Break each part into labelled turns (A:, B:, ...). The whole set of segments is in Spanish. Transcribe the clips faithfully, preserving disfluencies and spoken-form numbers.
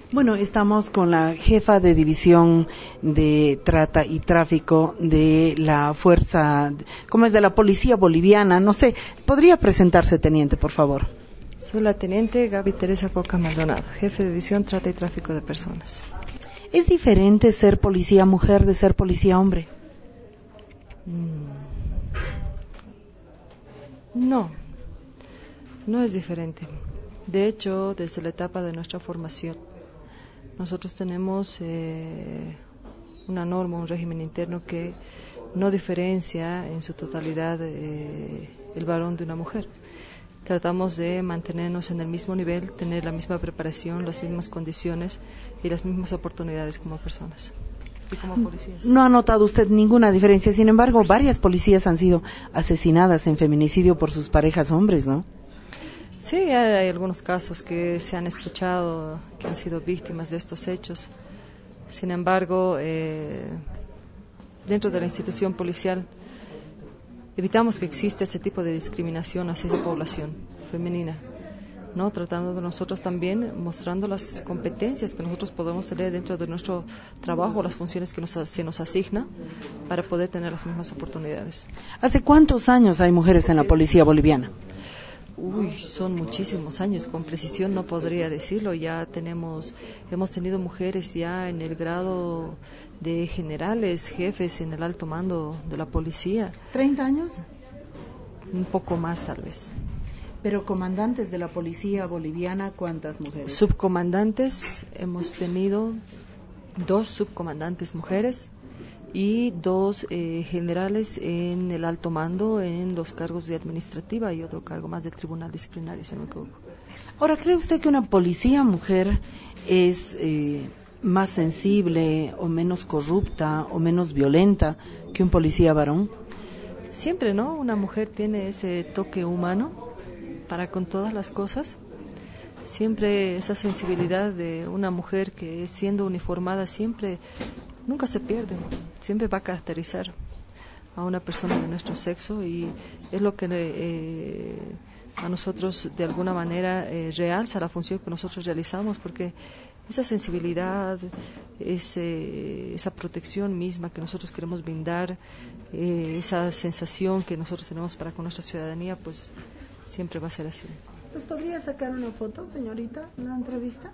A: Bueno, estamos con la jefa de división de trata y tráfico de la fuerza, ¿cómo es? De la policía boliviana. No sé, ¿podría presentarse, teniente, por favor?
B: Soy la teniente Gaby Teresa Coca Maldonado, jefe de división trata y tráfico de personas.
A: ¿Es diferente ser policía mujer de ser policía hombre?
B: Mm. No, no es diferente. De hecho, desde la etapa de nuestra formación, nosotros tenemos eh, una norma, un régimen interno que no diferencia en su totalidad eh, el varón de una mujer. Tratamos de mantenernos en el mismo nivel, tener la misma preparación, las mismas condiciones y las mismas oportunidades como personas y como policías.
A: No ha notado usted ninguna diferencia. Sin embargo, varias policías han sido asesinadas en feminicidio por sus parejas hombres, ¿no?
B: Sí, hay, hay algunos casos que se han escuchado que han sido víctimas de estos hechos. Sin embargo, eh, dentro de la institución policial evitamos que exista ese tipo de discriminación hacia esa población femenina, ¿no? Tratando de nosotros también, mostrando las competencias que nosotros podemos tener dentro de nuestro trabajo, las funciones que nos, se nos asigna para poder tener las mismas oportunidades.
A: ¿Hace cuántos años hay mujeres en la policía boliviana?
B: Uy, son muchísimos años, con precisión no podría decirlo. Ya tenemos, hemos tenido mujeres ya en el grado de generales, jefes en el alto mando de la policía.
A: ¿treinta años?
B: Un poco más tal vez.
A: Pero comandantes de la policía boliviana, ¿cuántas mujeres?
B: Subcomandantes, hemos tenido dos subcomandantes mujeres y dos eh, generales en el alto mando en los cargos de administrativa y otro cargo más del tribunal disciplinario, si no me equivoco.
A: Ahora, ¿cree usted que una policía mujer es eh, más sensible o menos corrupta o menos violenta que un policía varón?
B: Siempre, ¿no? Una mujer tiene ese toque humano para con todas las cosas. Siempre esa sensibilidad de una mujer que siendo uniformada siempre nunca se pierde, siempre va a caracterizar a una persona de nuestro sexo y es lo que eh, a nosotros de alguna manera eh, realza la función que nosotros realizamos, porque esa sensibilidad, ese, esa protección misma que nosotros queremos brindar, eh, esa sensación que nosotros tenemos para con nuestra ciudadanía, pues siempre va a ser así.
A: ¿Nos podría sacar una foto, señorita, una entrevista?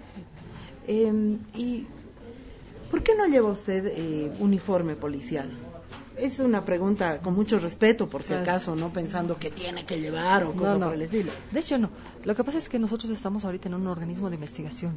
A: Eh, y ¿por qué no lleva usted eh, uniforme policial? Es una pregunta con mucho respeto, por si
B: claro.
A: acaso, no pensando que tiene que llevar o cosas
B: no, no.
A: por el estilo.
B: De hecho, no. Lo que pasa es que nosotros estamos ahorita en un organismo de investigación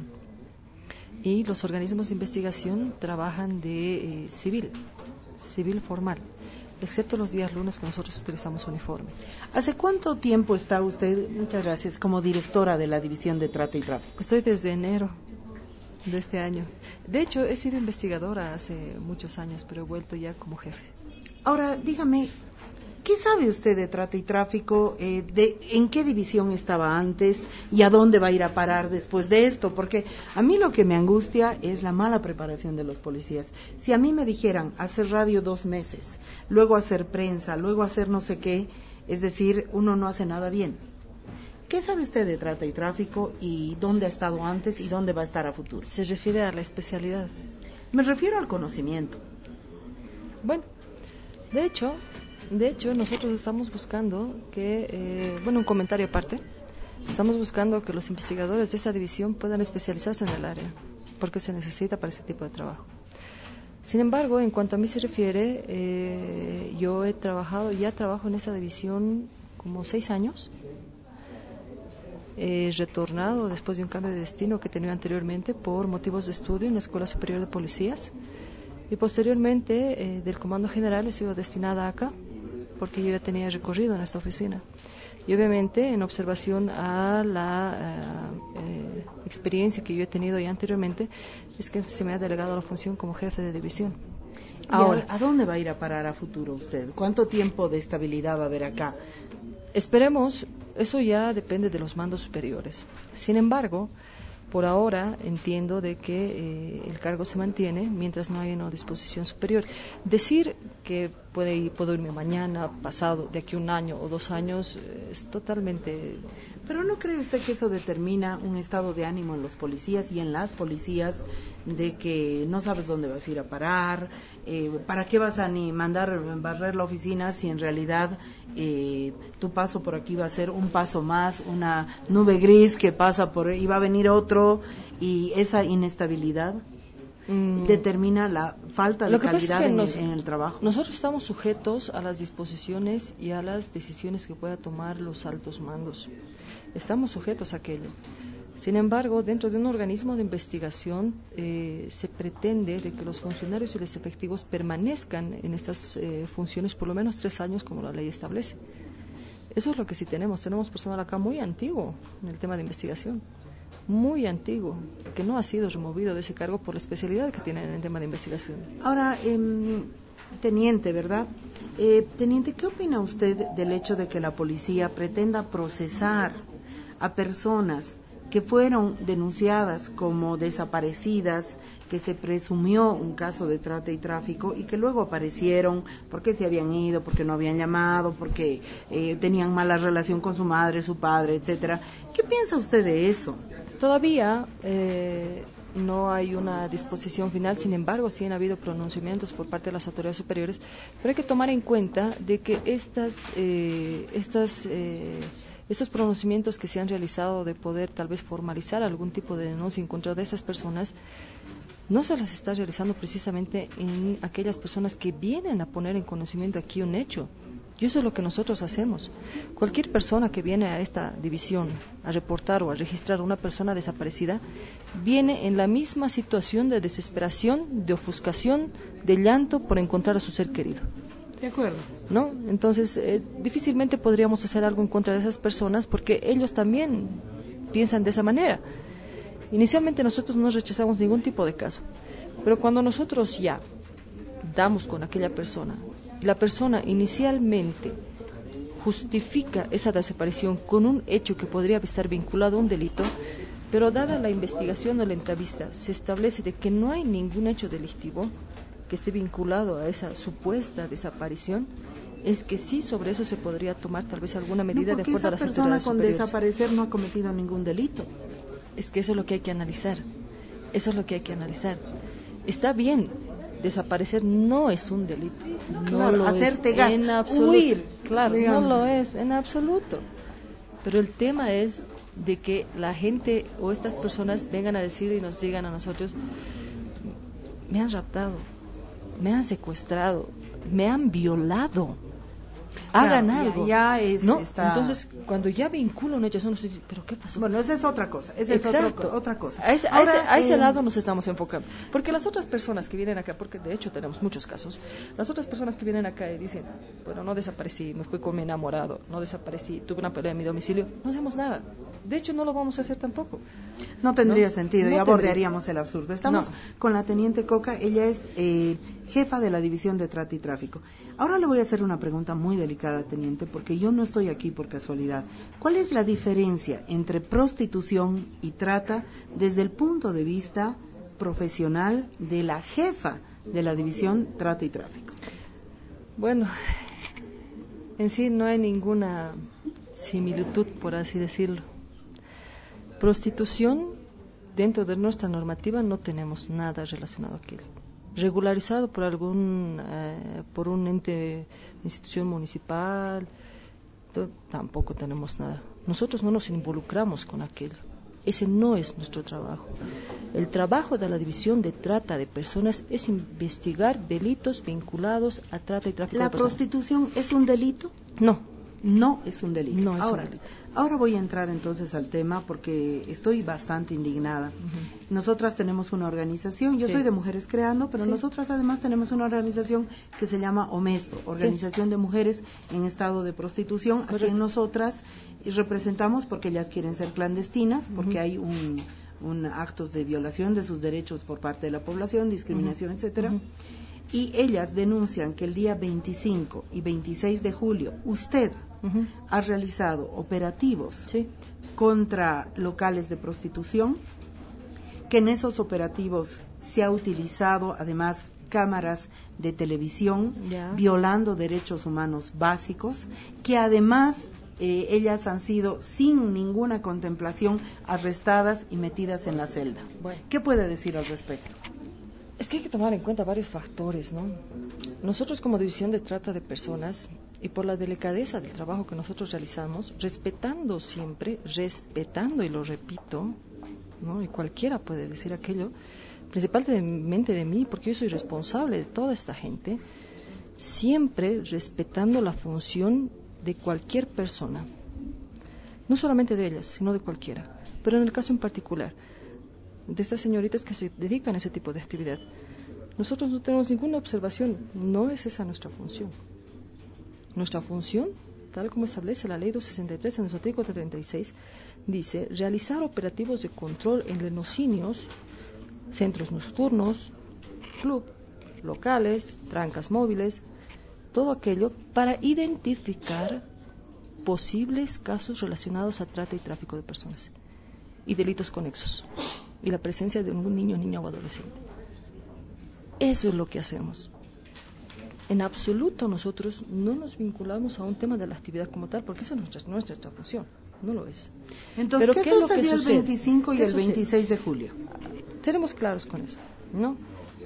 B: y los organismos de investigación trabajan de eh, civil, civil formal, excepto los días lunes que nosotros utilizamos uniforme.
A: ¿Hace cuánto tiempo está usted, muchas gracias, como directora de la División de Trata y Tráfico?
B: Estoy desde enero de este año. De hecho, he sido investigadora hace muchos años, pero he vuelto ya como jefe.
A: Ahora, dígame, ¿qué sabe usted de trata y tráfico? Eh, de, ¿En qué división estaba antes y a dónde va a ir a parar después de esto? Porque a mí lo que me angustia es la mala preparación de los policías. Si a mí me dijeran hacer radio dos meses, luego hacer prensa, luego hacer no sé qué, es decir, uno no hace nada bien. ¿Qué sabe usted de trata y tráfico y dónde ha estado antes y dónde va a estar a futuro?
B: Se refiere a la especialidad.
A: Me refiero al conocimiento.
B: Bueno, de hecho, de hecho nosotros estamos buscando que, eh, bueno, un comentario aparte, estamos buscando que los investigadores de esa división puedan especializarse en el área, porque se necesita para ese tipo de trabajo. Sin embargo, en cuanto a mí se refiere, eh, yo he trabajado, ya trabajo en esa división como seis años. He retornado después de un cambio de destino que tenía anteriormente por motivos de estudio en la Escuela Superior de Policías y posteriormente eh, del Comando General he sido destinada acá porque yo ya tenía recorrido en esta oficina y obviamente en observación a la uh, eh, experiencia que yo he tenido ya anteriormente es que se me ha delegado la función como jefe de división.
A: Ahora, ¿a dónde va a ir a parar a futuro usted? ¿Cuánto tiempo de estabilidad va a haber acá?
B: Esperemos, eso ya depende de los mandos superiores. Sin embargo, por ahora entiendo de que eh, el cargo se mantiene mientras no haya una disposición superior. Decir que puede ir, puedo irme mañana, pasado, de aquí un año o dos años, es totalmente
A: Pero ¿no cree usted que eso determina un estado de ánimo en los policías y en las policías, de que no sabes dónde vas a ir a parar, eh, para qué vas a ni mandar barrer la oficina si en realidad eh, tu paso por aquí va a ser un paso más, una nube gris que pasa por y va a venir otro, y esa inestabilidad mm. determina la falta de
B: Lo que
A: calidad
B: pasa es que
A: en,
B: nos,
A: en el trabajo?
B: Nosotros estamos sujetos a las disposiciones y a las decisiones que pueda tomar los altos mandos. Estamos sujetos a aquello. Sin embargo, dentro de un organismo de investigación eh, se pretende de que los funcionarios y los efectivos permanezcan en estas eh, funciones por lo menos tres años, como la ley establece. Eso es lo que sí tenemos. Tenemos personal acá muy antiguo en el tema de investigación, muy antiguo, que no ha sido removido de ese cargo por la especialidad que tienen en el tema de investigación.
A: Ahora, eh, teniente, ¿verdad? Eh, teniente, ¿qué opina usted del hecho de que la policía pretenda procesar a personas que fueron denunciadas como desaparecidas, que se presumió un caso de trata y tráfico y que luego aparecieron porque se habían ido, porque no habían llamado, porque eh, tenían mala relación con su madre, su padre, etcétera? ¿Qué piensa usted de eso?
B: Todavía eh, no hay una disposición final, sin embargo, sí han habido pronunciamientos por parte de las autoridades superiores, pero hay que tomar en cuenta de que estas, eh, estas eh, estos pronunciamientos que se han realizado de poder tal vez formalizar algún tipo de denuncia en contra de estas personas, no se las está realizando precisamente en aquellas personas que vienen a poner en conocimiento aquí un hecho. Y eso es lo que nosotros hacemos. Cualquier persona que viene a esta división a reportar o a registrar a una persona desaparecida, viene en la misma situación de desesperación, de ofuscación, de llanto por encontrar a su ser querido.
A: De acuerdo.
B: ¿No? Entonces, eh, difícilmente podríamos hacer algo en contra de esas personas porque ellos también piensan de esa manera. Inicialmente nosotros no rechazamos ningún tipo de caso, pero cuando nosotros ya damos con aquella persona, la persona inicialmente justifica esa desaparición con un hecho que podría estar vinculado a un delito, pero dada la investigación o la entrevista se establece de que no hay ningún hecho delictivo que esté vinculado a esa supuesta desaparición, es que sí, sobre eso se podría tomar tal vez alguna medida
A: no,
B: de acuerdo a las autoridades superiores.
A: Esa persona con desaparecer no ha cometido ningún delito.
B: Es que eso es lo que hay que analizar. Eso es lo que hay que analizar. Está bien, desaparecer no es un delito. No
A: claro,
B: lo
A: hacerte
B: es
A: gas,
B: en absoluto.
A: huir.
B: Claro,
A: digamos.
B: no lo es en absoluto. Pero el tema es de que la gente o estas personas vengan a decir y nos digan a nosotros: me han raptado, me han secuestrado, me han violado, hagan
A: claro,
B: algo.
A: Ya, ya es,
B: ¿no?
A: está...
B: Entonces, cuando ya vincula un hecho, uno se dice, ¿pero qué pasó?
A: Bueno, esa es otra cosa, esa
B: Exacto.
A: es otro, otra cosa.
B: A ese,
A: Ahora,
B: a ese, a ese
A: eh...
B: lado nos estamos enfocando. Porque las otras personas que vienen acá, porque de hecho tenemos muchos casos, las otras personas que vienen acá y dicen, bueno, no desaparecí, me fui con mi enamorado, no desaparecí, tuve una pelea en mi domicilio, no hacemos nada. De hecho, no lo vamos a hacer tampoco.
A: No tendría
B: ¿No?
A: sentido,
B: no
A: y abordaríamos el absurdo. Estamos
B: no.
A: con la teniente Coca, ella es eh, jefa de la División de Trata y Tráfico. Ahora le voy a hacer una pregunta muy delicada, teniente, porque yo no estoy aquí por casualidad. ¿Cuál es la diferencia entre prostitución y trata desde el punto de vista profesional de la jefa de la División Trata y Tráfico?
B: Bueno, en sí no hay ninguna similitud, por así decirlo. Prostitución, dentro de nuestra normativa no tenemos nada relacionado a aquello. Regularizado por algún, eh, por un ente, institución municipal, to- tampoco tenemos nada. Nosotros no nos involucramos con aquello. Ese no es nuestro trabajo. El trabajo de la División de Trata de Personas es investigar delitos vinculados a trata y tráfico
A: ¿La
B: de personas.
A: prostitución es un delito?
B: No.
A: No es un delito.
B: No es
A: ahora,
B: un delito.
A: ahora voy a entrar entonces al tema porque estoy bastante indignada. Uh-huh. Nosotras tenemos una organización, yo sí. soy de Mujeres Creando, pero sí. nosotras además tenemos una organización que se llama OMESPRO, Organización sí. de Mujeres en Estado de Prostitución, Correcto. a quien nosotras representamos porque ellas quieren ser clandestinas, porque uh-huh. hay un, un actos de violación de sus derechos por parte de la población, discriminación, uh-huh. etcétera. Uh-huh. Y ellas denuncian que el día veinticinco y veintiséis de julio usted uh-huh. ha realizado operativos
B: sí.
A: contra locales de prostitución, que en esos operativos se ha utilizado además cámaras de televisión,
B: yeah.
A: violando derechos humanos básicos, que además eh, ellas han sido sin ninguna contemplación arrestadas y metidas en la celda.
B: Bueno.
A: ¿Qué puede decir al respecto?
B: Es que hay que tomar en cuenta varios factores, ¿no? Nosotros como División de Trata de Personas, y por la delicadeza del trabajo que nosotros realizamos, respetando siempre, respetando, y lo repito, ¿no? Y cualquiera puede decir aquello, principalmente de mí, porque yo soy responsable de toda esta gente, siempre respetando la función de cualquier persona, no solamente de ellas, sino de cualquiera, pero en el caso en particular de estas señoritas que se dedican a ese tipo de actividad, nosotros no tenemos ninguna observación, no es esa nuestra función. Nuestra función, tal como establece la ley doscientos sesenta y tres en su artículo treinta y seis, dice realizar operativos de control en lenocinios, centros nocturnos, club, locales, trancas móviles, todo aquello para identificar posibles casos relacionados a trata y tráfico de personas y delitos conexos y la presencia de un niño, niña o adolescente. Eso es lo que hacemos. En absoluto nosotros no nos vinculamos a un tema de la actividad como tal, porque esa es nuestra, nuestra función, no lo es.
A: Entonces,
B: Pero
A: ¿qué,
B: ¿qué es lo
A: sucedió
B: que
A: el
B: sucede?
A: veinticinco y
B: ¿Qué
A: el
B: sucede?
A: veintiséis de julio?
B: Seremos claros con eso, ¿no?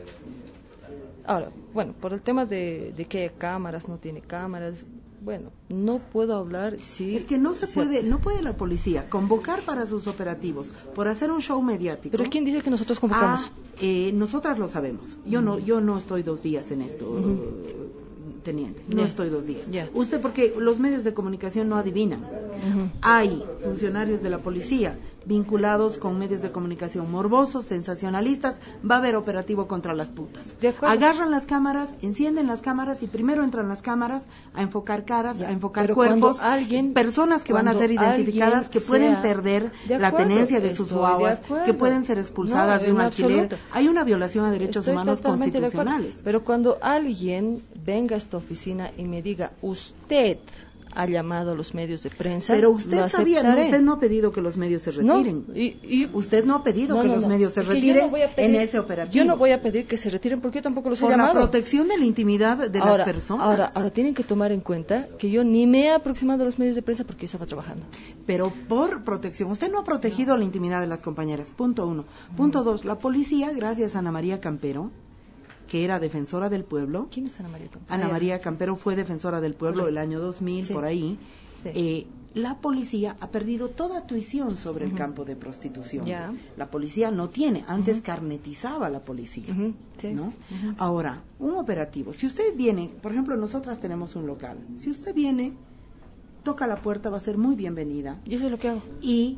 B: Ahora, bueno, por el tema de, de que hay cámaras, no tiene cámaras, bueno, no puedo hablar si...
A: Es que no se
B: si,
A: puede, no puede la policía convocar para sus operativos por hacer un show mediático.
B: ¿Pero quién dice que nosotros convocamos?
A: Ah, eh, nosotras lo sabemos. Yo no, yo no estoy dos días en esto,
B: Uh-huh.
A: teniente. No
B: Yeah.
A: estoy dos días.
B: Yeah.
A: Usted, porque los medios de comunicación no adivinan.
B: Uh-huh.
A: Hay funcionarios de la policía vinculados con medios de comunicación morbosos, sensacionalistas. Va a haber operativo contra las putas.
B: De acuerdo.
A: Agarran las cámaras, encienden las cámaras y primero entran las cámaras a enfocar caras,
B: Ya,
A: a enfocar
B: pero
A: cuerpos,
B: cuando alguien-
A: personas que van a
B: cuando
A: ser identificadas,
B: alguien
A: que pueden
B: sea-
A: perder
B: De
A: la
B: acuerdo,
A: tenencia de sus
B: estoy de
A: guaguas,
B: acuerdo.
A: que pueden ser expulsadas
B: No,
A: de un
B: en
A: alquiler.
B: absoluto.
A: Hay una violación a derechos
B: Estoy
A: humanos
B: totalmente de acuerdo.
A: constitucionales.
B: Pero cuando alguien venga a esta oficina y me diga, usted ha llamado a los medios de prensa,
A: Pero usted
B: lo
A: sabía, no,
B: aceptaré.
A: usted no ha pedido que los medios se retiren.
B: No, y, y-
A: Usted no ha pedido
B: no,
A: que
B: no,
A: los
B: no.
A: medios se
B: Es que yo
A: retiren
B: no voy a pedir-
A: en ese operativo.
B: Yo no voy a pedir que se retiren porque yo tampoco los he
A: por la
B: llamado.
A: protección de la intimidad de
B: ahora,
A: las personas.
B: Ahora, ahora tienen que tomar en cuenta que yo ni me he aproximado a los medios de prensa porque yo estaba trabajando.
A: Pero por protección. Usted no ha protegido la intimidad de las compañeras. Punto uno. Punto dos. La policía, gracias a Ana María Campero, que era defensora del pueblo.
B: ¿Quién es Ana María Campero?
A: Ana María Campero fue defensora del pueblo
B: Correcto.
A: el año dos mil,
B: Sí.
A: por ahí.
B: Sí.
A: Eh, la policía ha perdido toda tuición sobre el
B: Ujú.
A: campo de prostitución.
B: Ya.
A: La policía no tiene. Antes
B: Ujú.
A: carnetizaba a la policía.
B: Ujú, sí.
A: ¿No?
B: Ujú.
A: Ahora, un operativo. Si usted viene, por ejemplo, nosotras tenemos un local. Si usted viene, toca la puerta, va a ser muy bienvenida.
B: Y eso es lo que hago.
A: Y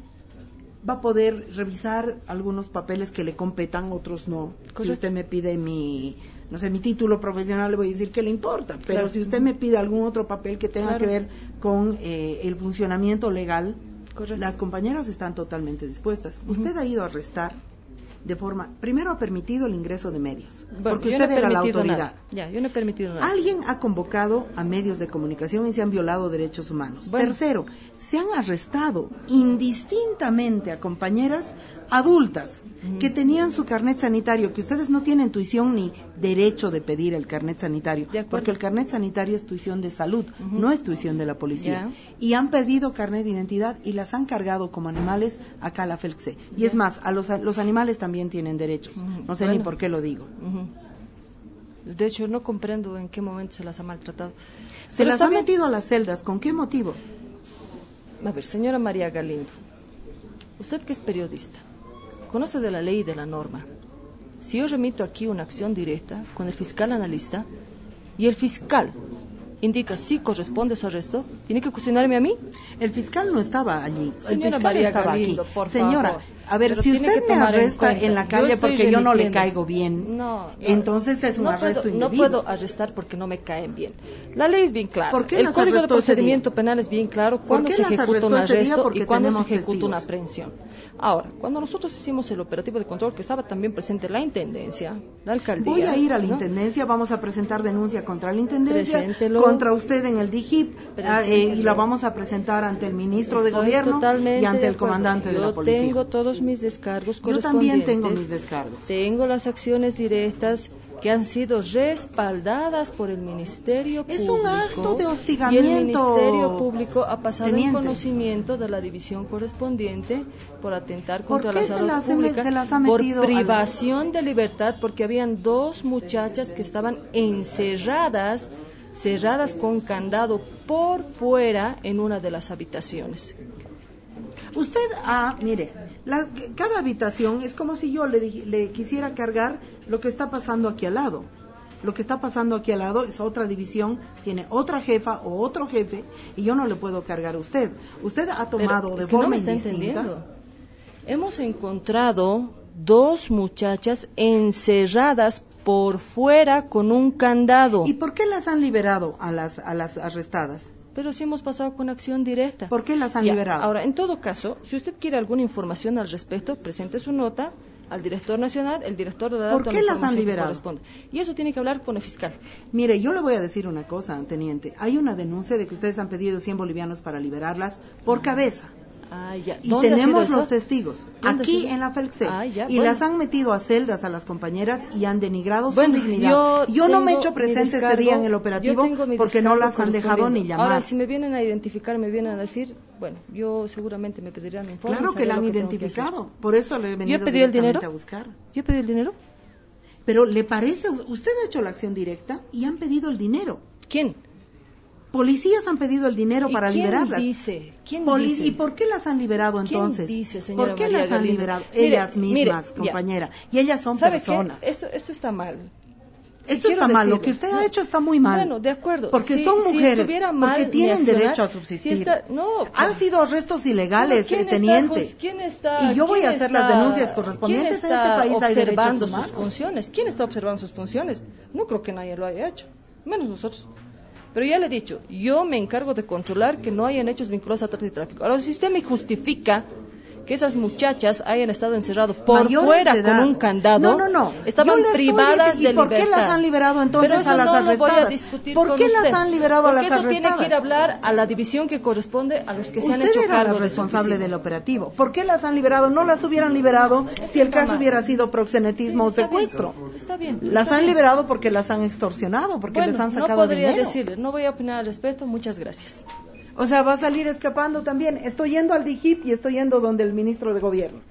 A: va a poder revisar algunos papeles que le competan, otros no.
B: Correcto.
A: Si usted me pide mi, no sé, mi título profesional, le voy a decir que le importa. Pero
B: Claro.
A: si usted me pide algún otro papel que tenga
B: Claro.
A: que ver con eh, el funcionamiento legal,
B: Correcto.
A: las compañeras están totalmente dispuestas.
B: Ujú.
A: Usted ha ido a arrestar de forma, primero ha permitido el ingreso de medios,
B: Bueno,
A: porque
B: yo
A: usted
B: no he
A: era la
B: permitido
A: autoridad.
B: nada. Ya, yo no he permitido nada.
A: Alguien ha convocado a medios de comunicación y se han violado derechos humanos.
B: Bueno.
A: Tercero, se han arrestado indistintamente a compañeras adultas
B: Ujú.
A: que tenían su carnet sanitario, que ustedes no tienen tuición ni derecho de pedir el carnet sanitario,
B: De acuerdo.
A: porque el carnet sanitario es tuición de salud,
B: Ujú.
A: no es tuición de la policía.
B: Ya.
A: Y han pedido carnet de identidad y las han cargado como animales acá a la FELCSE. Y
B: Ya.
A: es más, a los, a los animales también tienen derechos.
B: Ujú.
A: No sé ni
B: Bueno.
A: por qué lo digo.
B: Ujú. De hecho, no comprendo en qué momento se las ha maltratado.
A: Se
B: Pero
A: las
B: está
A: ha
B: bien.
A: metido a las celdas. ¿Con qué motivo?
B: A ver, señora María Galindo, usted que es periodista, conoce de la ley y de la norma. Si yo remito aquí una acción directa con el fiscal analista y el fiscal indica si corresponde su arresto, ¿tiene que cuestionarme a mí?
A: El fiscal no estaba allí. El
B: Señora
A: fiscal
B: María
A: estaba
B: Galindo,
A: aquí.
B: por
A: Señora,
B: favor.
A: a ver,
B: Pero
A: si
B: tiene
A: usted
B: que
A: me
B: tomar en
A: arresta en,
B: cuenta,
A: la
B: yo
A: calle
B: estoy
A: porque yo no le
B: remitiendo.
A: caigo bien,
B: No, no,
A: entonces es un
B: no
A: arresto
B: puedo,
A: indebido.
B: No puedo arrestar porque no me caen bien. La ley es bien clara.
A: ¿Por qué
B: el
A: las
B: Código de
A: arrestó ese
B: Procedimiento
A: día?
B: Penal es bien claro cuándo
A: qué
B: se
A: las
B: ejecuta un
A: arrestó ese día?
B: arresto
A: Porque
B: y cuándo se
A: tenemos
B: ejecuta una
A: testigos.
B: aprehensión. Ahora, cuando nosotros hicimos el operativo de control, que estaba también presente la Intendencia, la Alcaldía...
A: Voy a ir a la
B: ¿no?
A: Intendencia, vamos a presentar denuncia contra la Intendencia,
B: Preséntelo.
A: contra usted en el D I G I P, ah, eh, y la
B: Preséntelo.
A: vamos a presentar ante el ministro de
B: Estoy
A: Gobierno
B: totalmente
A: y ante
B: de
A: el
B: acuerdo.
A: comandante de
B: Yo
A: la policía.
B: tengo todos mis descargos
A: Yo
B: correspondientes.
A: también tengo mis descargos.
B: Tengo las acciones directas que han sido respaldadas por el Ministerio
A: es
B: Público.
A: Es un acto de hostigamiento.
B: Y el Ministerio Público ha pasado
A: Teniente.
B: en conocimiento de la división correspondiente por atentar contra
A: ¿Por
B: la
A: qué
B: salud
A: se las,
B: pública,
A: se las ha
B: por
A: metido
B: privación la... de libertad, porque habían dos muchachas que estaban encerradas, cerradas con candado por fuera en una de las habitaciones.
A: Usted, ah, mire, la, cada habitación es como si yo le, le quisiera cargar lo que está pasando aquí al lado. Lo que está pasando aquí al lado es otra división, tiene otra jefa o otro jefe, y yo no le puedo cargar a usted. Usted ha tomado
B: Pero
A: de
B: es que
A: forma
B: no me está
A: indistinta.
B: Entendiendo. Hemos encontrado dos muchachas encerradas por fuera con un candado.
A: ¿Y por qué las han liberado a las a las arrestadas?
B: Pero sí hemos pasado con acción directa.
A: ¿Por qué las han
B: ya,
A: liberado?
B: Ahora, en todo caso, si usted quiere alguna información al respecto, presente su nota al director nacional, el director de la
A: ¿Por qué las han liberado?
B: Y eso tiene que hablar con el fiscal.
A: Mire, yo le voy a decir una cosa, teniente. Hay una denuncia de que ustedes han pedido cien bolivianos para liberarlas por ah. cabeza.
B: Ah, ya.
A: Y tenemos los testigos aquí
B: en
A: la FELCSE
B: ah, ya,
A: y
B: bueno.
A: las han metido a celdas a las compañeras y han denigrado
B: bueno,
A: su dignidad.
B: Yo,
A: yo no me he hecho presente ese día en el operativo porque no las han dejado ni llamar.
B: Ahora, si me vienen a identificar, me vienen a decir, bueno, yo seguramente me pedirán informes.
A: Claro que la han identificado, por eso le he venido
B: ¿Yo he pedido
A: directamente
B: el dinero?
A: a buscar.
B: ¿Yo he pedido el dinero?
A: Pero ¿le parece? Usted ha hecho la acción directa y han pedido el dinero.
B: ¿Quién?
A: Policías han pedido el dinero
B: ¿Y
A: para
B: quién
A: liberarlas.
B: Dice? ¿Quién
A: Poli
B: dice?
A: ¿Y por qué las han liberado entonces?
B: ¿Quién dice, señora
A: ¿Por qué
B: María
A: las han
B: Galindo?
A: liberado?
B: Mire,
A: Ellas mismas,
B: mire,
A: compañera. Y ellas son
B: ¿Sabe
A: personas.
B: Qué? Esto, esto está mal.
A: Esto está mal, lo que usted
B: no,
A: ha hecho está muy mal.
B: Bueno, de acuerdo.
A: Porque
B: si,
A: son mujeres,
B: si mal,
A: porque tienen
B: accionar,
A: derecho a subsistir.
B: Si está, no, pues,
A: han sido arrestos ilegales,
B: ¿quién
A: teniente.
B: Está, ¿quién está,
A: y yo voy a hacer
B: está,
A: las denuncias correspondientes. En este país hay derechos humanos.
B: observando sus funciones? ¿Quién está observando sus funciones? No creo que nadie lo haya hecho, menos nosotros. Pero ya le he dicho, yo me encargo de controlar que no hayan hechos vinculados a trata y tráfico. Ahora, si usted me justifica que esas muchachas hayan estado encerradas por
A: Mayores
B: fuera con un candado,
A: no, no, no.
B: estaban privadas
A: ¿Y
B: de
A: por qué
B: libertad?
A: las han liberado entonces
B: Pero eso
A: a las
B: no
A: arrestadas?
B: Lo voy a discutir
A: ¿Por
B: con
A: qué
B: usted?
A: las han liberado
B: Porque
A: a las
B: eso
A: arrestadas?
B: tiene que ir a hablar a la división que corresponde a los que se
A: usted
B: han hecho
A: era
B: cargo
A: la responsable
B: de su
A: del operativo. ¿Por qué las han liberado? No las hubieran liberado si el caso hubiera sido proxenetismo
B: sí,
A: o secuestro.
B: Bien, está bien.
A: Las
B: está
A: han
B: bien.
A: liberado porque las han extorsionado, porque
B: bueno,
A: les han sacado
B: no podría
A: dinero.
B: decirle, no voy a opinar al respecto, muchas gracias.
A: O sea, va a salir escapando también. Estoy yendo al D I G I P y estoy yendo donde el ministro de Gobierno.